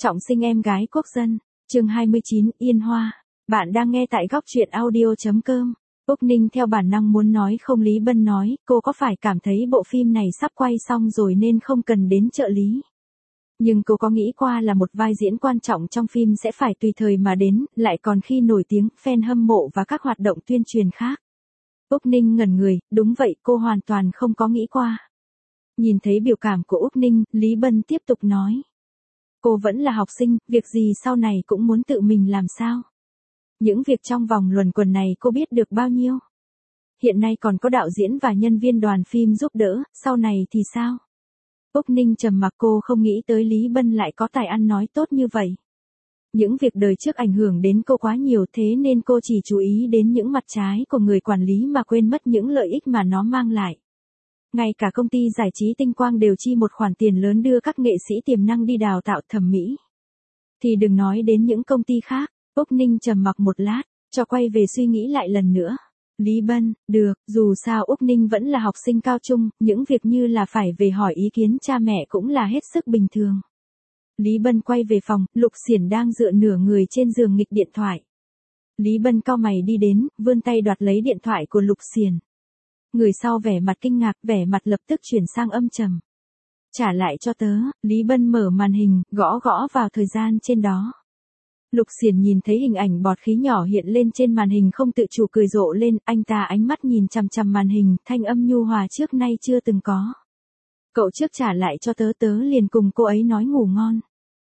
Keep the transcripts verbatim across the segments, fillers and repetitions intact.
Trọng sinh em gái quốc dân, chương hai mươi chín, Yên Hoa. Bạn đang nghe tại góc truyện audio.com. Úc Ninh theo bản năng muốn nói không, Lý Bân nói, cô có phải cảm thấy bộ phim này sắp quay xong rồi nên không cần đến trợ lý. Nhưng cô có nghĩ qua là một vai diễn quan trọng trong phim sẽ phải tùy thời mà đến, lại còn khi nổi tiếng, fan hâm mộ và các hoạt động tuyên truyền khác. Úc Ninh ngẩn người, đúng vậy, cô hoàn toàn không có nghĩ qua. Nhìn thấy biểu cảm của Úc Ninh, Lý Bân tiếp tục nói. Cô vẫn là học sinh, việc gì sau này cũng muốn tự mình làm sao. Những việc trong vòng luẩn quẩn này cô biết được bao nhiêu. Hiện nay còn có đạo diễn và nhân viên đoàn phim giúp đỡ, sau này thì sao? Úc Ninh trầm mặc, cô không nghĩ tới Lý Bân lại có tài ăn nói tốt như vậy. Những việc đời trước ảnh hưởng đến cô quá nhiều, thế nên cô chỉ chú ý đến những mặt trái của người quản lý mà quên mất những lợi ích mà nó mang lại. Ngay cả công ty giải trí Tinh Quang đều chi một khoản tiền lớn đưa các nghệ sĩ tiềm năng đi đào tạo thẩm mỹ. Thì đừng nói đến những công ty khác. Úc Ninh trầm mặc một lát, cho quay về suy nghĩ lại lần nữa. Lý Bân, được, dù sao Úc Ninh vẫn là học sinh cao trung, những việc như là phải về hỏi ý kiến cha mẹ cũng là hết sức bình thường. Lý Bân quay về phòng, Lục Xiển đang dựa nửa người trên giường nghịch điện thoại. Lý Bân cau mày đi đến, vươn tay đoạt lấy điện thoại của Lục Xiển. Người sau vẻ mặt kinh ngạc, vẻ mặt lập tức chuyển sang âm trầm. Trả lại cho tớ, Lý Bân mở màn hình, gõ gõ vào thời gian trên đó. Lục Xiển nhìn thấy hình ảnh bọt khí nhỏ hiện lên trên màn hình không tự chủ cười rộ lên, anh ta ánh mắt nhìn chằm chằm màn hình, thanh âm nhu hòa trước nay chưa từng có. Cậu trước trả lại cho tớ, tớ liền cùng cô ấy nói ngủ ngon.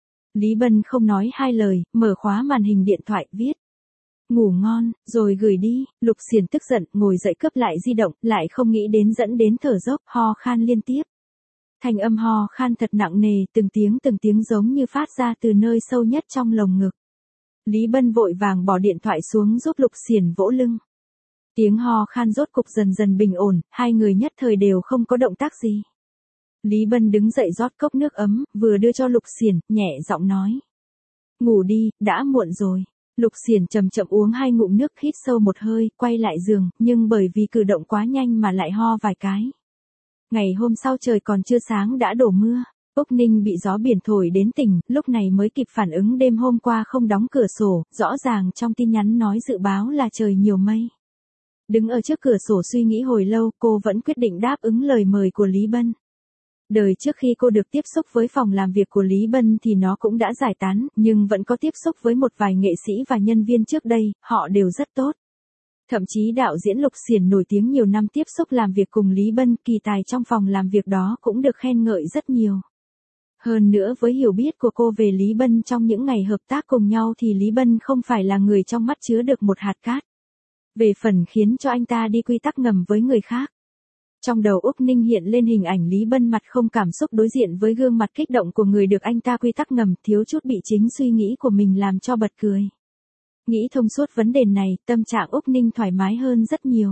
Lý Bân không nói hai lời, mở khóa màn hình điện thoại, viết. Ngủ ngon, rồi gửi đi. Lục Xiển tức giận, ngồi dậy cướp lại di động, lại không nghĩ đến dẫn đến thở dốc, ho khan liên tiếp. Thanh âm ho khan thật nặng nề, từng tiếng từng tiếng giống như phát ra từ nơi sâu nhất trong lồng ngực. Lý Bân vội vàng bỏ điện thoại xuống giúp Lục Xiển vỗ lưng. Tiếng ho khan rốt cục dần dần bình ổn, hai người nhất thời đều không có động tác gì. Lý Bân đứng dậy rót cốc nước ấm, vừa đưa cho Lục Xiển, nhẹ giọng nói. Ngủ đi, đã muộn rồi. Lục Xiển chậm chậm uống hai ngụm nước, hít sâu một hơi, quay lại giường, nhưng bởi vì cử động quá nhanh mà lại ho vài cái. Ngày hôm sau trời còn chưa sáng đã đổ mưa. Úc Ninh bị gió biển thổi đến tỉnh, lúc này mới kịp phản ứng đêm hôm qua không đóng cửa sổ, rõ ràng trong tin nhắn nói dự báo là trời nhiều mây. Đứng ở trước cửa sổ suy nghĩ hồi lâu, cô vẫn quyết định đáp ứng lời mời của Lý Bân. Đời trước khi cô được tiếp xúc với phòng làm việc của Lý Bân thì nó cũng đã giải tán, nhưng vẫn có tiếp xúc với một vài nghệ sĩ và nhân viên trước đây, họ đều rất tốt. Thậm chí đạo diễn Lục Xiển nổi tiếng nhiều năm tiếp xúc làm việc cùng Lý Bân, kỳ tài trong phòng làm việc đó cũng được khen ngợi rất nhiều. Hơn nữa với hiểu biết của cô về Lý Bân trong những ngày hợp tác cùng nhau thì Lý Bân không phải là người trong mắt chứa được một hạt cát. Về phần khiến cho anh ta đi quy tắc ngầm với người khác. Trong đầu Úc Ninh hiện lên hình ảnh Lý Bân mặt không cảm xúc đối diện với gương mặt kích động của người được anh ta quy tắc ngầm, thiếu chút bị chính suy nghĩ của mình làm cho bật cười. Nghĩ thông suốt vấn đề này, tâm trạng Úc Ninh thoải mái hơn rất nhiều.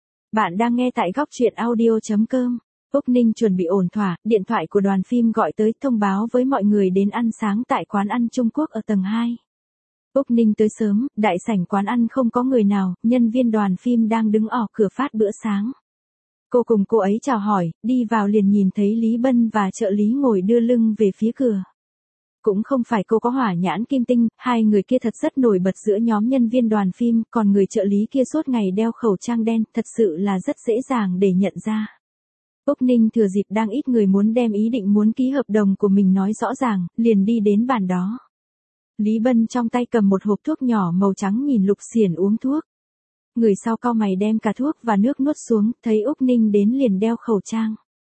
Bạn đang nghe tại góc truyện audio.com. Úc Ninh chuẩn bị ổn thỏa, điện thoại của đoàn phim gọi tới thông báo với mọi người đến ăn sáng tại quán ăn Trung Quốc ở tầng hai. Úc Ninh tới sớm, đại sảnh quán ăn không có người nào, nhân viên đoàn phim đang đứng ở cửa phát bữa sáng. Cô cùng cô ấy chào hỏi, đi vào liền nhìn thấy Lý Bân và trợ lý ngồi đưa lưng về phía cửa. Cũng không phải cô có hỏa nhãn kim tinh, hai người kia thật rất nổi bật giữa nhóm nhân viên đoàn phim, còn người trợ lý kia suốt ngày đeo khẩu trang đen, thật sự là rất dễ dàng để nhận ra. Úc Ninh thừa dịp đang ít người muốn đem ý định muốn ký hợp đồng của mình nói rõ ràng, liền đi đến bàn đó. Lý Bân trong tay cầm một hộp thuốc nhỏ màu trắng nhìn Lục Xiển uống thuốc. Người sau cau mày đem cả thuốc và nước nuốt xuống, thấy Úc Ninh đến liền đeo khẩu trang.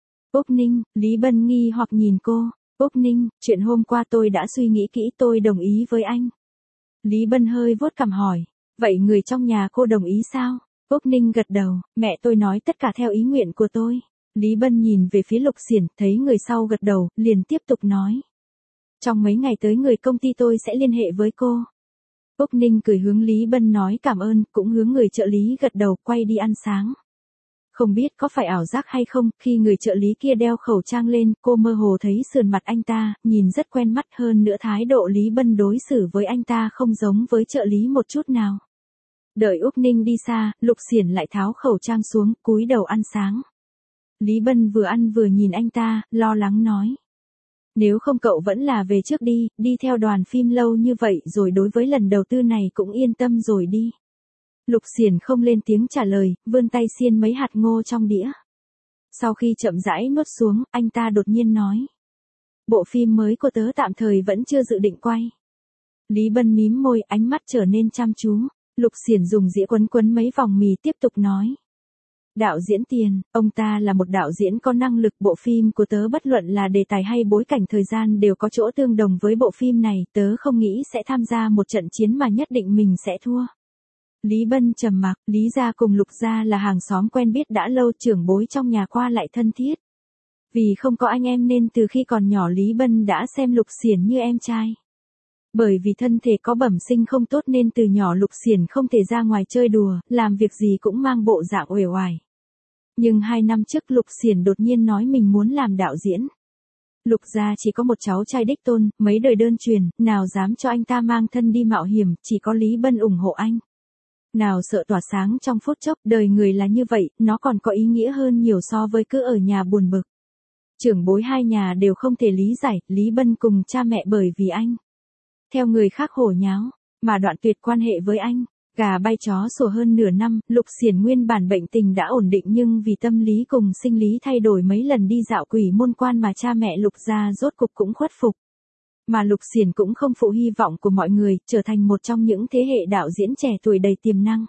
Úc Ninh, Lý Bân nghi hoặc nhìn cô. Úc Ninh, chuyện hôm qua tôi đã suy nghĩ kỹ, tôi đồng ý với anh. Lý Bân hơi vuốt cằm hỏi, vậy người trong nhà cô đồng ý sao? Úc Ninh gật đầu, mẹ tôi nói tất cả theo ý nguyện của tôi. Lý Bân nhìn về phía Lục Xiển, thấy người sau gật đầu, liền tiếp tục nói. Trong mấy ngày tới người công ty tôi sẽ liên hệ với cô. Úc Ninh cười hướng Lý Bân nói cảm ơn, cũng hướng người trợ lý gật đầu, quay đi ăn sáng. Không biết có phải ảo giác hay không, khi người trợ lý kia đeo khẩu trang lên, cô mơ hồ thấy sườn mặt anh ta, nhìn rất quen mắt, hơn nữa thái độ Lý Bân đối xử với anh ta không giống với trợ lý một chút nào. Đợi Úc Ninh đi xa, Lục Xiển lại tháo khẩu trang xuống, cúi đầu ăn sáng. Lý Bân vừa ăn vừa nhìn anh ta, lo lắng nói. Nếu không cậu vẫn là về trước đi, đi theo đoàn phim lâu như vậy rồi đối với lần đầu tư này cũng yên tâm rồi đi. Lục Xiển không lên tiếng trả lời, vươn tay xiên mấy hạt ngô trong đĩa. Sau khi chậm rãi nuốt xuống, anh ta đột nhiên nói. Bộ phim mới của tớ tạm thời vẫn chưa dự định quay. Lý Bân mím môi, ánh mắt trở nên chăm chú. Lục Xiển dùng dĩa quấn quấn mấy vòng mì tiếp tục nói. Đạo diễn Tiền, ông ta là một đạo diễn có năng lực, bộ phim của tớ bất luận là đề tài hay bối cảnh thời gian đều có chỗ tương đồng với bộ phim này, tớ không nghĩ sẽ tham gia một trận chiến mà nhất định mình sẽ thua. Lý Bân trầm mặc, Lý gia cùng Lục gia là hàng xóm quen biết đã lâu, trưởng bối trong nhà qua lại thân thiết. Vì không có anh em nên từ khi còn nhỏ Lý Bân đã xem Lục Xiển như em trai. Bởi vì thân thể có bẩm sinh không tốt nên từ nhỏ Lục Xiển không thể ra ngoài chơi đùa, làm việc gì cũng mang bộ dạng uể oải. Nhưng hai năm trước Lục Xiển đột nhiên nói mình muốn làm đạo diễn. Lục gia chỉ có một cháu trai đích tôn, mấy đời đơn truyền, nào dám cho anh ta mang thân đi mạo hiểm, chỉ có Lý Bân ủng hộ anh. Nào sợ tỏa sáng trong phút chốc, đời người là như vậy, nó còn có ý nghĩa hơn nhiều so với cứ ở nhà buồn bực. Trưởng bối hai nhà đều không thể lý giải, Lý Bân cùng cha mẹ bởi vì anh. Theo người khác hổ nháo, mà đoạn tuyệt quan hệ với anh. Gà bay chó sủa hơn nửa năm, Lục Xiển nguyên bản bệnh tình đã ổn định nhưng vì tâm lý cùng sinh lý thay đổi mấy lần đi dạo quỷ môn quan mà cha mẹ Lục gia rốt cục cũng khuất phục. Mà Lục Xiển cũng không phụ hy vọng của mọi người, trở thành một trong những thế hệ đạo diễn trẻ tuổi đầy tiềm năng.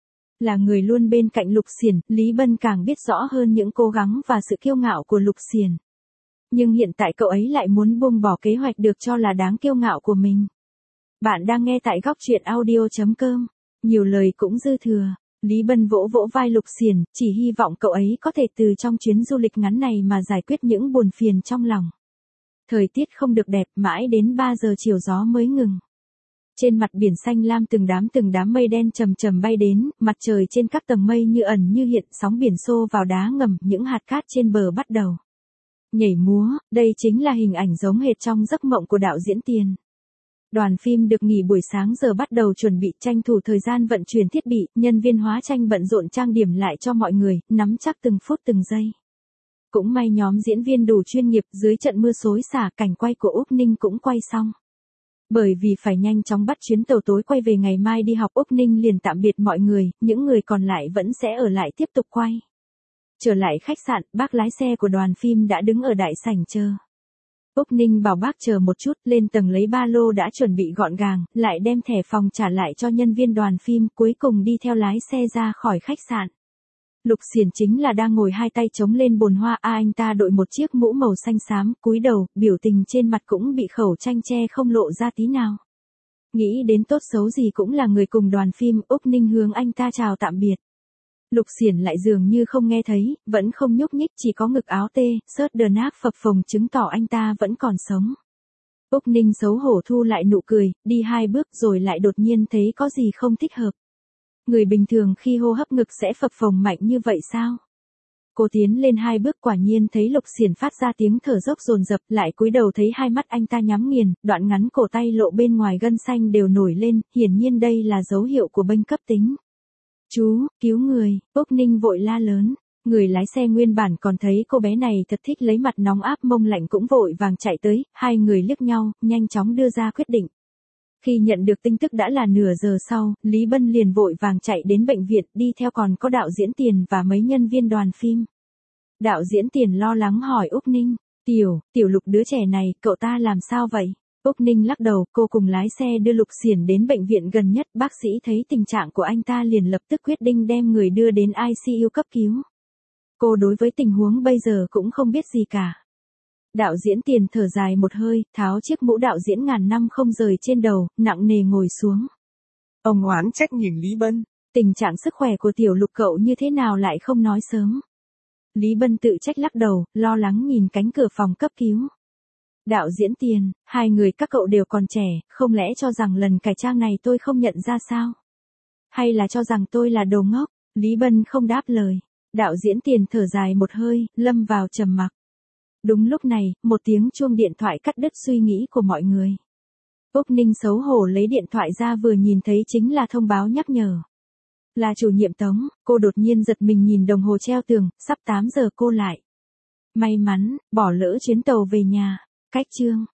Là người luôn bên cạnh Lục Xiển, Lý Bân càng biết rõ hơn những cố gắng và sự kiêu ngạo của Lục Xiển. Nhưng hiện tại cậu ấy lại muốn buông bỏ kế hoạch được cho là đáng kiêu ngạo của mình. Bạn đang nghe tại góc truyện audio chấm com. Nhiều lời cũng dư thừa. Lý Bân vỗ vỗ vai Lục Xiển, chỉ hy vọng cậu ấy có thể từ trong chuyến du lịch ngắn này mà giải quyết những buồn phiền trong lòng. Thời tiết không được đẹp, mãi đến ba giờ chiều gió mới ngừng. Trên mặt biển xanh lam từng đám từng đám mây đen trầm trầm bay đến, mặt trời trên các tầng mây như ẩn như hiện, sóng biển xô vào đá ngầm, những hạt cát trên bờ bắt đầu nhảy múa, đây chính là hình ảnh giống hệt trong giấc mộng của đạo diễn Tiền. Đoàn phim được nghỉ buổi sáng giờ bắt đầu chuẩn bị, tranh thủ thời gian vận chuyển thiết bị, nhân viên hóa tranh bận rộn trang điểm lại cho mọi người, nắm chắc từng phút từng giây. Cũng may nhóm diễn viên đủ chuyên nghiệp, dưới trận mưa xối xả, cảnh quay của Úc Ninh cũng quay xong. Bởi vì phải nhanh chóng bắt chuyến tàu tối quay về ngày mai đi học, Úc Ninh liền tạm biệt mọi người, những người còn lại vẫn sẽ ở lại tiếp tục quay. Trở lại khách sạn, bác lái xe của đoàn phim đã đứng ở đại sảnh chờ. Úc Ninh bảo bác chờ một chút, lên tầng lấy ba lô đã chuẩn bị gọn gàng, lại đem thẻ phòng trả lại cho nhân viên đoàn phim, cuối cùng đi theo lái xe ra khỏi khách sạn. Lục Xiển chính là đang ngồi hai tay chống lên bồn hoa, a anh ta đội một chiếc mũ màu xanh xám, cúi đầu, biểu tình trên mặt cũng bị khẩu tranh che không lộ ra tí nào. Nghĩ đến tốt xấu gì cũng là người cùng đoàn phim, Úc Ninh hướng anh ta chào tạm biệt. Lục Xiển lại dường như không nghe thấy, vẫn không nhúc nhích, chỉ có ngực áo tê, sớt đờ nát phập phồng chứng tỏ anh ta vẫn còn sống. Úc Ninh xấu hổ thu lại nụ cười, đi hai bước rồi lại đột nhiên thấy có gì không thích hợp. Người bình thường khi hô hấp ngực sẽ phập phồng mạnh như vậy sao? Cô tiến lên hai bước, quả nhiên thấy Lục Xiển phát ra tiếng thở dốc dồn dập, lại cúi đầu thấy hai mắt anh ta nhắm nghiền, đoạn ngắn cổ tay lộ bên ngoài gân xanh đều nổi lên, hiển nhiên đây là dấu hiệu của bệnh cấp tính. Chú, cứu người, Úc Ninh vội la lớn. Người lái xe nguyên bản còn thấy cô bé này thật thích lấy mặt nóng áp mông lạnh cũng vội vàng chạy tới, hai người liếc nhau, nhanh chóng đưa ra quyết định. Khi nhận được tin tức đã là nửa giờ sau, Lý Bân liền vội vàng chạy đến bệnh viện, đi theo còn có đạo diễn Tiền và mấy nhân viên đoàn phim. Đạo diễn Tiền lo lắng hỏi Úc Ninh, Tiểu, Tiểu Lục đứa trẻ này, cậu ta làm sao vậy? Úc Ninh lắc đầu, cô cùng lái xe đưa Lục Xiển đến bệnh viện gần nhất, bác sĩ thấy tình trạng của anh ta liền lập tức quyết định đem người đưa đến i xê u cấp cứu. Cô đối với tình huống bây giờ cũng không biết gì cả. Đạo diễn Tiền thở dài một hơi, tháo chiếc mũ đạo diễn ngàn năm không rời trên đầu, nặng nề ngồi xuống. Ông oán trách nhìn Lý Bân. Tình trạng sức khỏe của Tiểu Lục cậu như thế nào lại không nói sớm? Lý Bân tự trách lắc đầu, lo lắng nhìn cánh cửa phòng cấp cứu. Đạo diễn Tiền, hai người các cậu đều còn trẻ, không lẽ cho rằng lần cải trang này tôi không nhận ra sao? Hay là cho rằng tôi là đồ ngốc? Lý Bân không đáp lời. Đạo diễn Tiền thở dài một hơi, lâm vào trầm mặc. Đúng lúc này, một tiếng chuông điện thoại cắt đứt suy nghĩ của mọi người. Úc Ninh xấu hổ lấy điện thoại ra, vừa nhìn thấy chính là thông báo nhắc nhở. Là chủ nhiệm Tống, cô đột nhiên giật mình nhìn đồng hồ treo tường, sắp tám giờ cô lại. May mắn, bỏ lỡ chuyến tàu về nhà. Cách chương